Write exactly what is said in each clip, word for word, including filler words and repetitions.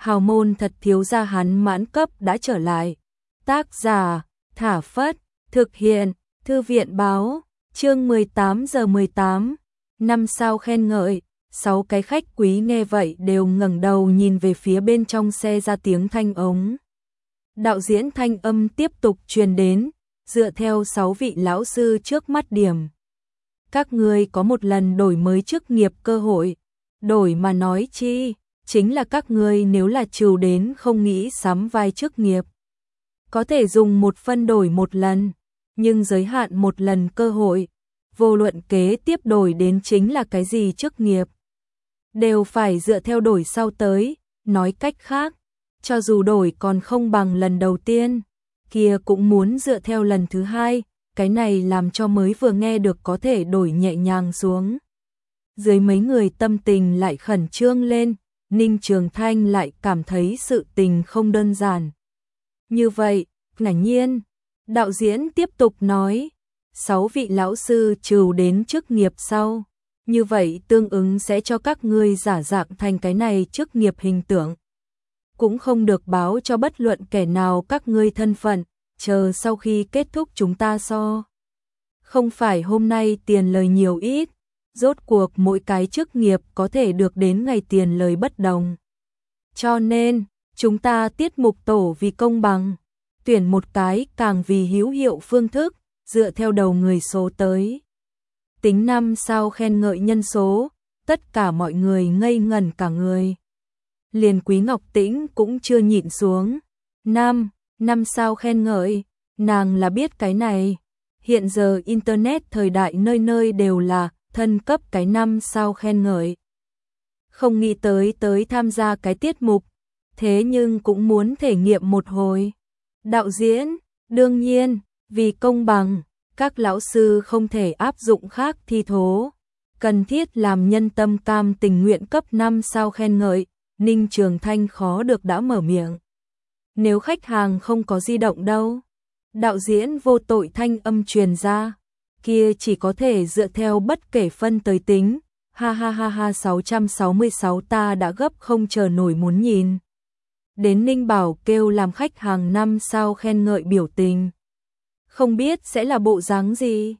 hào môn thật thiếu gia hắn mãn cấp đã trở lại. Tác giả, Thả Phất, thực hiện, Thư viện báo, chương mười tám giờ mười tám, năm sao khen ngợi. Sáu cái khách quý nghe vậy đều ngẩng đầu nhìn về phía bên trong xe, ra tiếng thanh ống. Đạo diễn thanh âm tiếp tục truyền đến, dựa theo sáu vị lão sư trước mắt điểm. Các ngươi có một lần đổi mới chức nghiệp cơ hội, đổi mà nói chi, chính là các ngươi nếu là trừ đến không nghĩ sắm vai chức nghiệp. Có thể dùng một phân đổi một lần, nhưng giới hạn một lần cơ hội, vô luận kế tiếp đổi đến chính là cái gì chức nghiệp. Đều phải dựa theo đổi sau tới, nói cách khác, cho dù đổi còn không bằng lần đầu tiên, kia cũng muốn dựa theo lần thứ hai, cái này làm cho mới vừa nghe được có thể đổi nhẹ nhàng xuống. Dưới mấy người tâm tình lại khẩn trương lên, Ninh Trường Thanh lại cảm thấy sự tình không đơn giản. Như vậy, ngạc nhiên, đạo diễn tiếp tục nói, sáu vị lão sư trừ đến chức nghiệp sau. Như vậy tương ứng sẽ cho các ngươi giả dạng thành cái này chức nghiệp hình tượng. Cũng không được báo cho bất luận kẻ nào các ngươi thân phận, chờ sau khi kết thúc chúng ta so. Không phải hôm nay tiền lời nhiều ít, rốt cuộc mỗi cái chức nghiệp có thể được đến ngày tiền lời bất đồng. Cho nên, chúng ta tiết mục tổ vì công bằng, tuyển một cái càng vì hữu hiệu phương thức, dựa theo đầu người số tới. Tính năm sao khen ngợi nhân số, tất cả mọi người ngây ngẩn cả người. Liền Quý Ngọc Tĩnh cũng chưa nhịn xuống. Năm, năm sao khen ngợi, nàng là biết cái này. Hiện giờ Internet thời đại nơi nơi đều là thân cấp cái năm sao khen ngợi. Không nghĩ tới tới tham gia cái tiết mục, thế nhưng cũng muốn thể nghiệm một hồi. Đạo diễn, đương nhiên, vì công bằng, các lão sư không thể áp dụng khác thi thố, cần thiết làm nhân tâm cam tình nguyện cấp năm sao khen ngợi. Ninh Trường Thanh khó được đã mở miệng. Nếu khách hàng không có di động đâu? Đạo diễn vô tội thanh âm truyền ra, kia chỉ có thể dựa theo bất kể phân tới tính. Ha ha ha ha, sáu trăm sáu mươi sáu ta đã gấp không chờ nổi muốn nhìn. Đến Ninh Bảo kêu làm khách hàng năm sao khen ngợi biểu tình. Không biết sẽ là bộ dáng gì?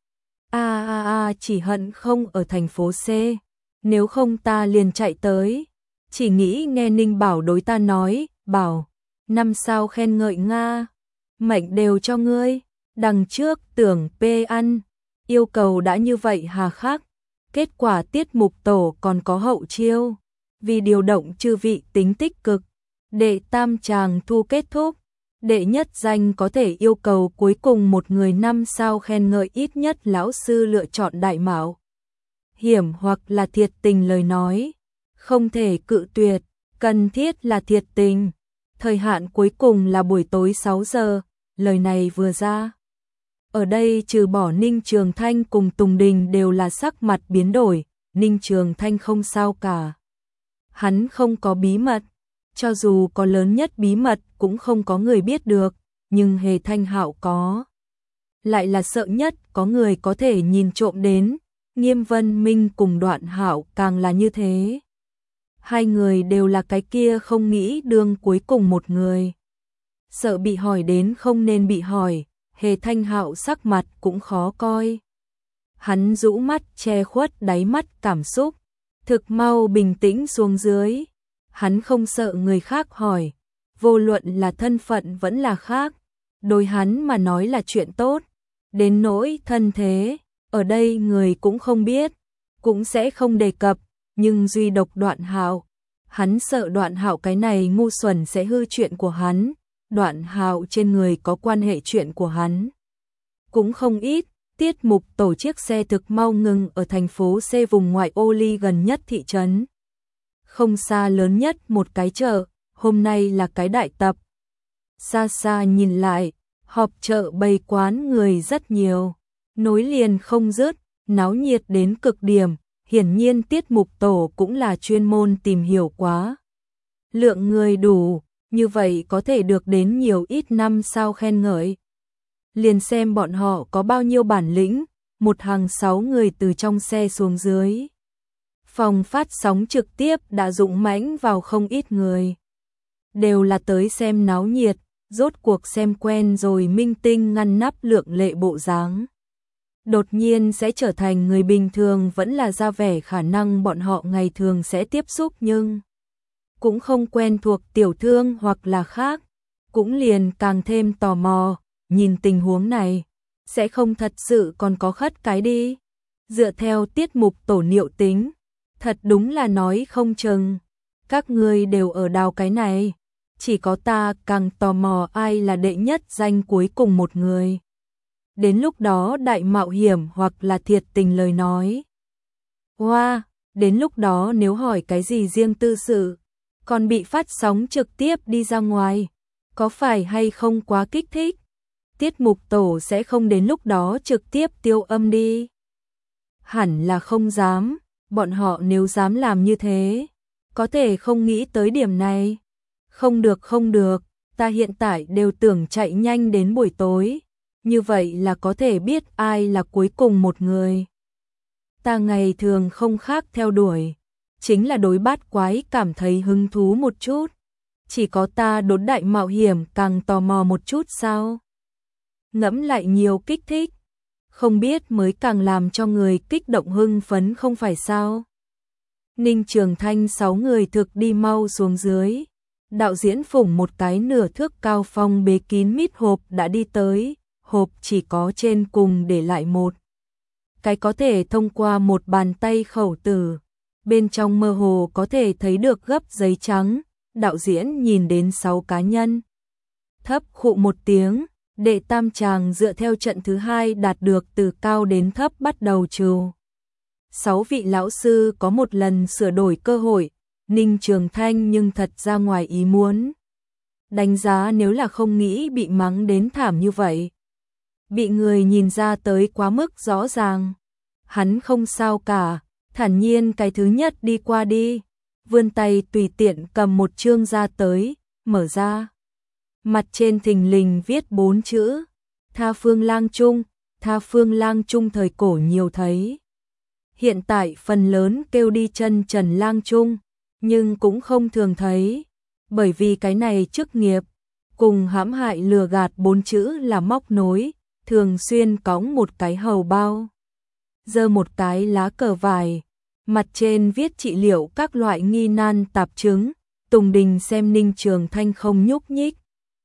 A a a, chỉ hận không ở thành phố C, nếu không ta liền chạy tới. Chỉ nghĩ nghe Ninh Bảo đối ta nói, bảo, năm sao khen ngợi Nga, mệnh đều cho ngươi, đằng trước tưởng P ăn, yêu cầu đã như vậy hà khắc, kết quả tiết mục tổ còn có hậu chiêu, vì điều động chư vị tính tích cực, đệ tam tràng thu kết thúc, đệ nhất danh có thể yêu cầu cuối cùng một người năm sao khen ngợi, ít nhất lão sư lựa chọn đại mạo hiểm hoặc là thiệt tình lời nói. Không thể cự tuyệt, cần thiết là thiệt tình. Thời hạn cuối cùng là buổi tối sáu giờ, lời này vừa ra. Ở đây trừ bỏ Ninh Trường Thanh cùng Tùng Đình đều là sắc mặt biến đổi, Ninh Trường Thanh không sao cả. Hắn không có bí mật, cho dù có lớn nhất bí mật cũng không có người biết được, nhưng Hề Thanh Hạo có. Lại là sợ nhất có người có thể nhìn trộm đến, Nghiêm Vân Minh cùng Đoạn Hạo càng là như thế. Hai người đều là cái kia không nghĩ đương cuối cùng một người. Sợ bị hỏi đến không nên bị hỏi, Hề Thanh Hạo sắc mặt cũng khó coi. Hắn rũ mắt che khuất đáy mắt cảm xúc, thực mau bình tĩnh xuống dưới. Hắn không sợ người khác hỏi, vô luận là thân phận vẫn là khác, đối hắn mà nói là chuyện tốt. Đến nỗi thân thế, ở đây người cũng không biết, cũng sẽ không đề cập. Nhưng duy độc Đoạn Hạo, hắn sợ Đoạn Hạo cái này ngu xuẩn sẽ hư chuyện của hắn. Đoạn Hạo trên người có quan hệ chuyện của hắn cũng không ít. Tiết mục tổ chiếc xe thực mau ngừng ở thành phố C vùng ngoại ô ly gần nhất thị trấn. Không xa lớn nhất một cái chợ, hôm nay là cái đại tập. Xa xa nhìn lại, họp chợ bày quán người rất nhiều, nối liền không dứt, náo nhiệt đến cực điểm. Hiển nhiên tiết mục tổ cũng là chuyên môn tìm hiểu quá. Lượng người đủ, như vậy có thể được đến nhiều ít năm sao khen ngợi. Liền xem bọn họ có bao nhiêu bản lĩnh, một hàng sáu người từ trong xe xuống dưới. Phòng phát sóng trực tiếp đã dũng mãnh vào không ít người. đều là tới xem náo nhiệt, rốt cuộc xem quen rồi minh tinh ngăn nắp lượng lệ bộ dáng. Đột nhiên sẽ trở thành người bình thường vẫn là ra vẻ khả năng bọn họ ngày thường sẽ tiếp xúc nhưng cũng không quen thuộc tiểu thương hoặc là khác, cũng liền càng thêm tò mò, nhìn tình huống này, sẽ không thật sự còn có khất cái đi. Dựa theo tiết mục tổ Niệu tính, thật đúng là nói không chừng, các ngươi đều ở đào cái này, chỉ có ta càng tò mò ai là đệ nhất danh cuối cùng một người. Đến lúc đó đại mạo hiểm hoặc là thiệt tình lời nói. Hoa, wow, đến lúc đó nếu hỏi cái gì riêng tư sự, còn bị phát sóng trực tiếp đi ra ngoài, có phải hay không quá kích thích? Tiết mục tổ sẽ không đến lúc đó trực tiếp tiêu âm đi. Hẳn là không dám, bọn họ nếu dám làm như thế, có thể không nghĩ tới điểm này. Không được không được, ta hiện tại đều tưởng chạy nhanh đến buổi tối, như vậy là có thể biết ai là cuối cùng một người. Ta ngày thường không khác theo đuổi, chính là đối bát quái cảm thấy hứng thú một chút. Chỉ có ta đốn đại mạo hiểm càng tò mò một chút sao? Ngẫm lại nhiều kích thích, không biết mới càng làm cho người kích động hưng phấn không phải sao? Ninh Trường Thanh sáu người thực đi mau xuống dưới. Đạo diễn phủng một cái nửa thước cao phong bế kín mít hộp đã đi tới, hộp chỉ có trên cùng để lại một cái có thể thông qua một bàn tay khẩu tử, bên trong mơ hồ có thể thấy được gấp giấy trắng. Đạo diễn nhìn đến sáu cá nhân, thấp khụ một tiếng, đệ tam tràng dựa theo trận thứ hai đạt được từ cao đến thấp bắt đầu trừ. Sáu vị lão sư có một lần sửa đổi cơ hội, Ninh Trường Thanh nhưng thật ra ngoài ý muốn. Đánh giá nếu là không nghĩ bị mắng đến thảm như vậy. Bị người nhìn ra tới quá mức rõ ràng. Hắn không sao cả, thản nhiên cái thứ nhất đi qua đi. Vươn tay tùy tiện cầm một chương ra tới, mở ra. Mặt trên thình lình viết bốn chữ. Tha phương lang trung, tha phương lang trung thời cổ nhiều thấy. Hiện tại phần lớn kêu đi chân trần lang trung, nhưng cũng không thường thấy. Bởi vì cái này chức nghiệp, cùng hãm hại lừa gạt bốn chữ là móc nối, thường xuyên cõng một cái hầu bao. Giơ một cái lá cờ vải. Mặt trên viết trị liệu các loại nghi nan tạp chứng. Tùng Đình xem Ninh Trường Thanh không nhúc nhích,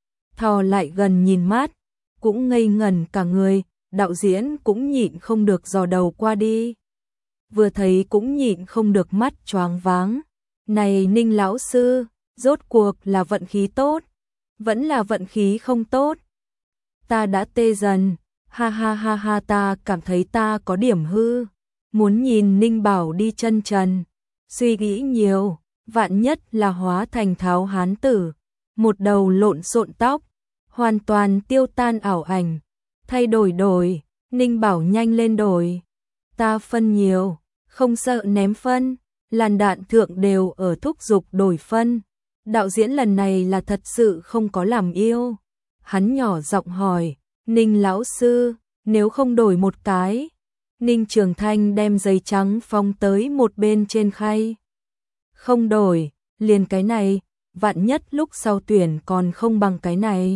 thò lại gần nhìn mát, cũng ngây ngẩn cả người. Đạo diễn cũng nhịn không được dò đầu qua đi, vừa thấy cũng nhịn không được mắt choáng váng. Này Ninh lão sư, rốt cuộc là vận khí tốt, vẫn là vận khí không tốt? Ta đã tê dần, ha ha ha ha, ta cảm thấy ta có điểm hư. Muốn nhìn Ninh Bảo đi chân trần, suy nghĩ nhiều, vạn nhất là hóa thành tháo hán tử, một đầu lộn xộn tóc, hoàn toàn tiêu tan ảo ảnh, thay đổi đổi, Ninh Bảo nhanh lên đổi. Ta phân nhiều, không sợ ném phân, làn đạn thượng đều ở thúc giục đổi phân. Đạo diễn lần này là thật sự không có làm yêu. Hắn nhỏ giọng hỏi, Ninh lão sư, nếu không đổi một cái? Ninh Trường Thanh đem giấy trắng phóng tới một bên trên khay. Không đổi, liền cái này, vạn nhất lúc sau tuyển còn không bằng cái này.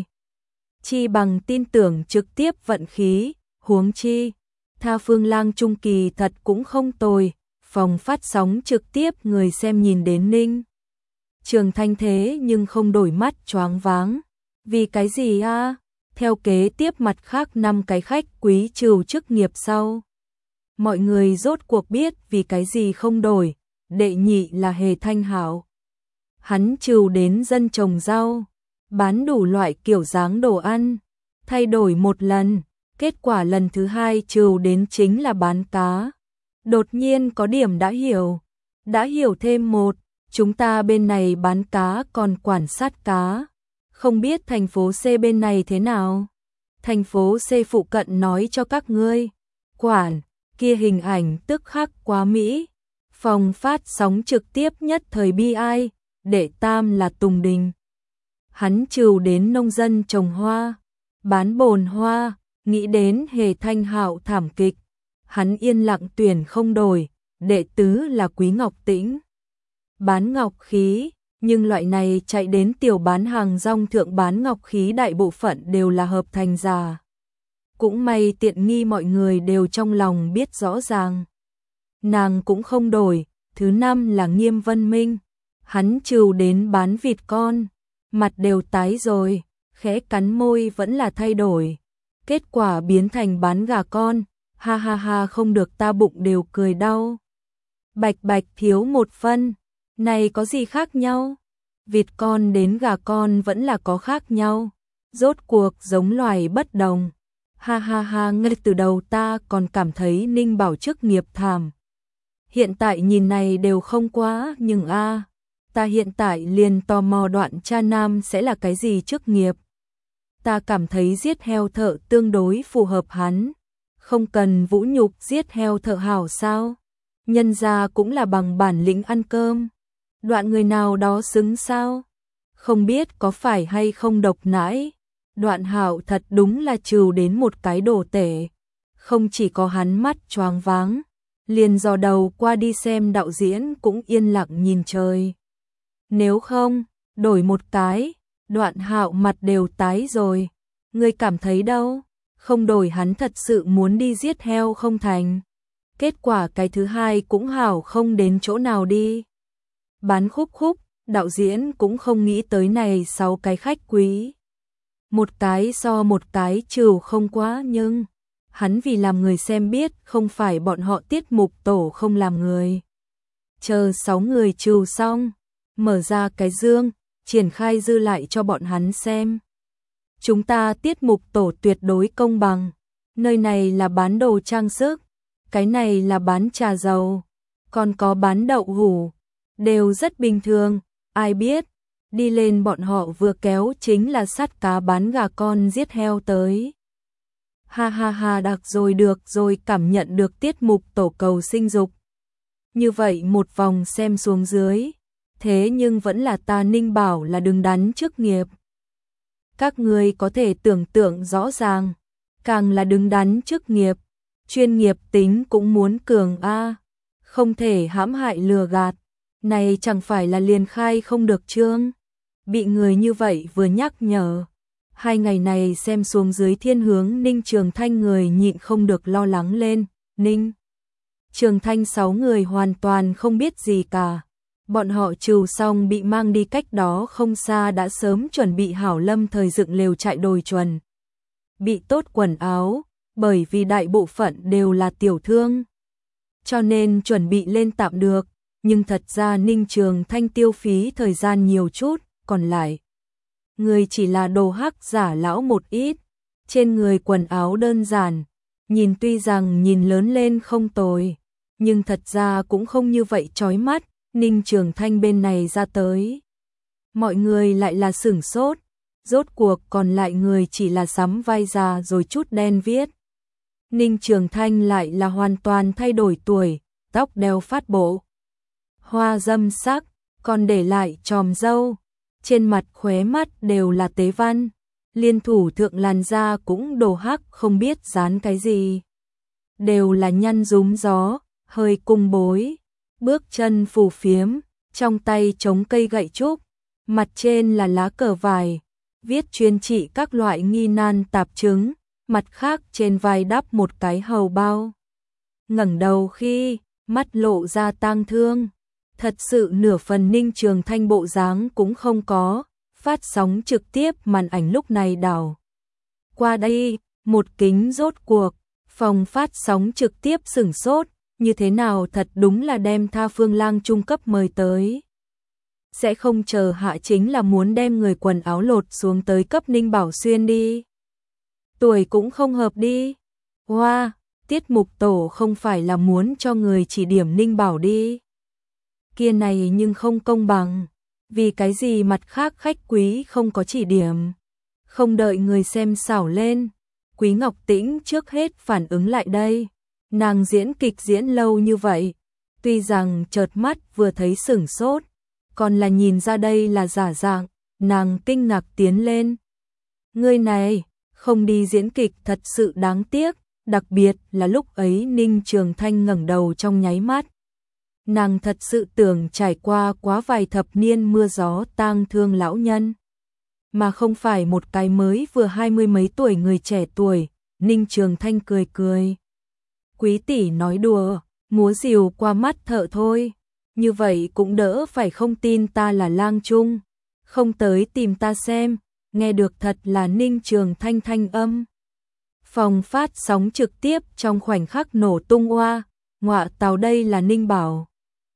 Chi bằng tin tưởng trực tiếp vận khí, huống chi. Tha phương lang trung kỳ thật cũng không tồi, phòng phát sóng trực tiếp người xem nhìn đến Ninh Trường Thanh thế nhưng không đổi mắt choáng váng. Vì cái gì a? Theo kế tiếp mặt khác năm cái khách quý trừ chức nghiệp sau. Mọi người rốt cuộc biết vì cái gì không đổi. Đệ nhị là Hề Thanh Hảo. Hắn trừ đến dân trồng rau, bán đủ loại kiểu dáng đồ ăn, thay đổi một lần. Kết quả lần thứ hai trừ đến chính là bán cá. Đột nhiên có điểm đã hiểu. Đã hiểu thêm một, chúng ta bên này bán cá còn quản sát cá. Không biết thành phố C bên này thế nào? Thành phố C phụ cận nói cho các ngươi. Quản, kia hình ảnh tức khắc quá mỹ. Phòng phát sóng trực tiếp nhất thời bi ai, đệ tam là Tùng Đình. Hắn trừ đến nông dân trồng hoa, bán bồn hoa, nghĩ đến Hề Thanh Hạo thảm kịch. Hắn yên lặng tuyển không đổi, đệ tứ là Quý Ngọc Tĩnh. Bán ngọc khí, Nhưng loại này chạy đến tiểu bán hàng rong thượng bán ngọc khí đại bộ phận đều là hợp thành giả. Cũng may tiện nghi mọi người đều trong lòng biết rõ ràng. Nàng cũng không đổi. Thứ năm là Nghiêm Vân Minh. Hắn trừ đến bán vịt con, mặt đều tái rồi, khẽ cắn môi vẫn là thay đổi. Kết quả biến thành bán gà con, ha ha ha, không được ta bụng đều cười đau. Bạch bạch thiếu một phân, này có gì khác nhau? Vịt con đến gà con vẫn là có khác nhau, rốt cuộc giống loài bất đồng. Ha ha ha, ngay từ đầu ta còn cảm thấy Ninh Bảo chức nghiệp thảm. Hiện tại nhìn này đều không quá, nhưng a à, ta hiện tại liền tò mò đoạn cha nam sẽ là cái gì chức nghiệp. Ta cảm thấy giết heo thợ tương đối phù hợp hắn, không cần vũ nhục giết heo thợ hảo sao? Nhân gia cũng là bằng bản lĩnh ăn cơm. Đoạn người nào đó xứng sao? Không biết có phải hay không độc nãi. Đoạn Hạo thật đúng là trừ đến một cái đồ tể. Không chỉ có hắn mắt choáng váng, liền dò đầu qua đi xem đạo diễn cũng yên lặng nhìn trời. Nếu không, đổi một cái, Đoạn Hạo mặt đều tái rồi. Ngươi cảm thấy đâu? Không đổi hắn thật sự muốn đi giết heo không thành. Kết quả cái thứ hai cũng hảo không đến chỗ nào đi. Bán khúc khúc, đạo diễn cũng không nghĩ tới này sáu cái khách quý. Một cái so một cái trừ không quá, nhưng hắn vì làm người xem biết không phải bọn họ tiết mục tổ không làm người. Chờ sáu người trừ xong, mở ra cái dương, triển khai dư lại cho bọn hắn xem. Chúng ta tiết mục tổ tuyệt đối công bằng, nơi này là bán đồ trang sức, cái này là bán trà dầu, còn có bán đậu hũ, đều rất bình thường, ai biết. Đi lên bọn họ vừa kéo chính là sắt cá bán gà con giết heo tới. Ha ha ha, đặc rồi được rồi, cảm nhận được tiết mục tổ cầu sinh dục. Như vậy một vòng xem xuống dưới, thế nhưng vẫn là ta Ninh Bảo là đứng đắn chức nghiệp. Các người có thể tưởng tượng rõ ràng, càng là đứng đắn chức nghiệp, chuyên nghiệp tính cũng muốn cường a, không thể hãm hại lừa gạt. Này chẳng phải là liền khai không được chương. Bị người như vậy vừa nhắc nhở, hai ngày này xem xuống dưới thiên hướng Ninh Trường Thanh người nhịn không được lo lắng lên. Ninh Trường Thanh sáu người hoàn toàn không biết gì cả. Bọn họ trừ xong bị mang đi cách đó không xa đã sớm chuẩn bị hảo lâm thời dựng lều trại đồi chuẩn. Bị tốt quần áo, bởi vì đại bộ phận đều là tiểu thương. Cho nên chuẩn bị lên tạm được, nhưng thật ra Ninh Trường Thanh tiêu phí thời gian nhiều chút, còn lại người chỉ là đồ hắc giả lão một ít, trên người quần áo đơn giản, nhìn tuy rằng nhìn lớn lên không tồi, nhưng thật ra cũng không như vậy chói mắt. Ninh Trường Thanh bên này ra tới, mọi người lại là sửng sốt, rốt cuộc còn lại người chỉ là sắm vai già rồi chút đen viết. Ninh Trường Thanh lại là hoàn toàn thay đổi tuổi, tóc đeo phát bộ, hoa dâm sắc, còn để lại chòm râu, trên mặt khóe mắt đều là tế văn, liên thủ thượng làn da cũng đồ hắc không biết dán cái gì. Đều là nhăn rúm gió, hơi cung bối, bước chân phù phiếm, trong tay chống cây gậy trúc, mặt trên là lá cờ vải, viết chuyên trị các loại nghi nan tạp chứng, mặt khác trên vai đắp một cái hầu bao. Ngẩng đầu khi, mắt lộ ra tang thương. Thật sự nửa phần Ninh Trường Thanh bộ dáng cũng không có, phát sóng trực tiếp màn ảnh lúc này đảo qua đây, một kính rốt cuộc, phòng phát sóng trực tiếp sửng sốt, như thế nào thật đúng là đem Tha Phương Lang trung cấp mời tới. Sẽ không chờ hạ chính là muốn đem người quần áo lột xuống tới cấp Ninh Bảo Xuyên đi. Tuổi cũng không hợp đi. Hoa, wow, tiết mục tổ không phải là muốn cho người chỉ điểm Ninh Bảo đi. Kia này nhưng không công bằng, vì cái gì mặt khác khách quý không có chỉ điểm. Không đợi người xem xảo lên, Quý Ngọc Tĩnh trước hết phản ứng lại đây. Nàng diễn kịch diễn lâu như vậy, tuy rằng chợt mắt vừa thấy sửng sốt, còn là nhìn ra đây là giả dạng, nàng kinh ngạc tiến lên. Ngươi này, không đi diễn kịch thật sự đáng tiếc, đặc biệt là lúc ấy Ninh Trường Thanh ngẩng đầu trong nháy mắt. Nàng thật sự tưởng trải qua quá vài thập niên mưa gió tang thương lão nhân, mà không phải một cái mới vừa hai mươi mấy tuổi người trẻ tuổi. Ninh Trường Thanh cười cười. Quý tỷ nói đùa, múa rìu qua mắt thợ thôi. Như vậy cũng đỡ phải không tin ta là Lang Trung. Không tới tìm ta xem, nghe được thật là Ninh Trường Thanh thanh âm. Phòng phát sóng trực tiếp trong khoảnh khắc nổ tung oa, ngọa tào đây là Ninh Bảo.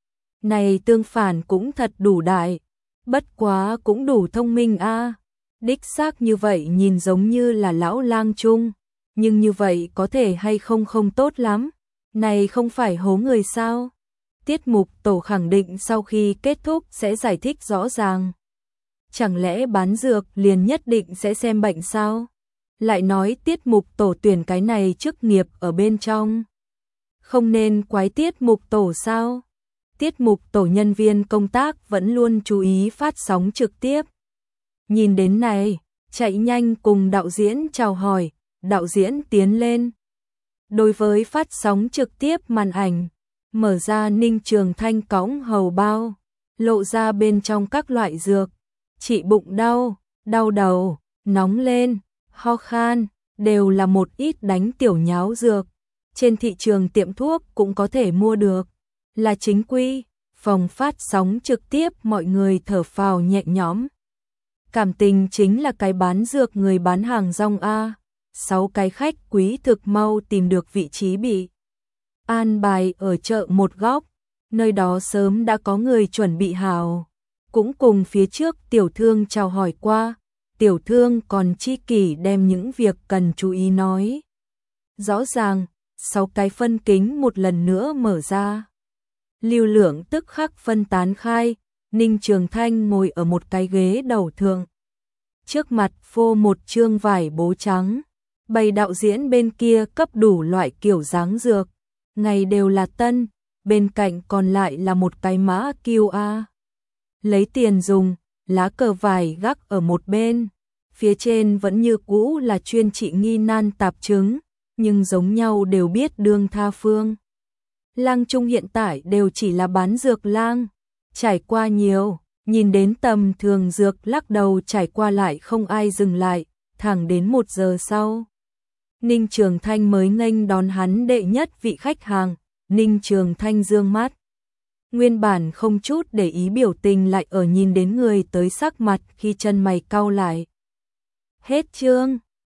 Này tương phản cũng thật đủ đại, bất quá cũng đủ thông minh a. Đích xác như vậy nhìn giống như là lão Lang Trung, nhưng như vậy có thể hay không không tốt lắm. Này không phải hố người sao? Tiết mục tổ khẳng định sau khi kết thúc sẽ giải thích rõ ràng. Chẳng lẽ bán dược liền nhất định sẽ xem bệnh sao? Lại nói tiết mục tổ tuyển cái này chức nghiệp ở bên trong. Không nên quái tiết mục tổ sao? Tiết mục tổ nhân viên công tác vẫn luôn chú ý phát sóng trực tiếp. Nhìn đến này, chạy nhanh cùng đạo diễn chào hỏi, đạo diễn tiến lên. Đối với phát sóng trực tiếp màn ảnh, mở ra Ninh Trường Thanh cõng hầu bao, lộ ra bên trong các loại dược, trị bụng đau, đau đầu, nóng lên, ho khan, đều là một ít đánh tiểu nháo dược. Trên thị trường tiệm thuốc cũng có thể mua được, là chính quy. Phòng phát sóng trực tiếp mọi người thở phào nhẹ nhõm. Cảm tình chính là cái bán dược người bán hàng rong a. Sáu cái khách quý thực mau tìm được vị trí bị an bài ở chợ một góc, nơi đó sớm đã có người chuẩn bị hào, cũng cùng phía trước tiểu thương chào hỏi qua, tiểu thương còn chi kỷ đem những việc cần chú ý nói. Rõ ràng, sáu cái phân kính một lần nữa mở ra. Lưu lượng tức khắc phân tán khai, Ninh Trường Thanh ngồi ở một cái ghế đầu thượng. Trước mặt phô một trương vải bố trắng, bày đạo diễn bên kia cấp đủ loại kiểu dáng dược, ngày đều là tân, bên cạnh còn lại là một cái mã quy rờ. Lấy tiền dùng, lá cờ vải gác ở một bên, phía trên vẫn như cũ là chuyên trị nghi nan tạp chứng, nhưng giống nhau đều biết đương tha phương. Lang Trung hiện tại đều chỉ là bán dược lang, trải qua nhiều, nhìn đến tầm thường dược lắc đầu trải qua lại không ai dừng lại, thẳng đến một giờ sau. Ninh Trường Thanh mới nghênh đón hắn đệ nhất vị khách hàng, Ninh Trường Thanh dương mắt. Nguyên bản không chút để ý biểu tình lại ở nhìn đến người tới sắc mặt khi chân mày cau lại. Hết chương.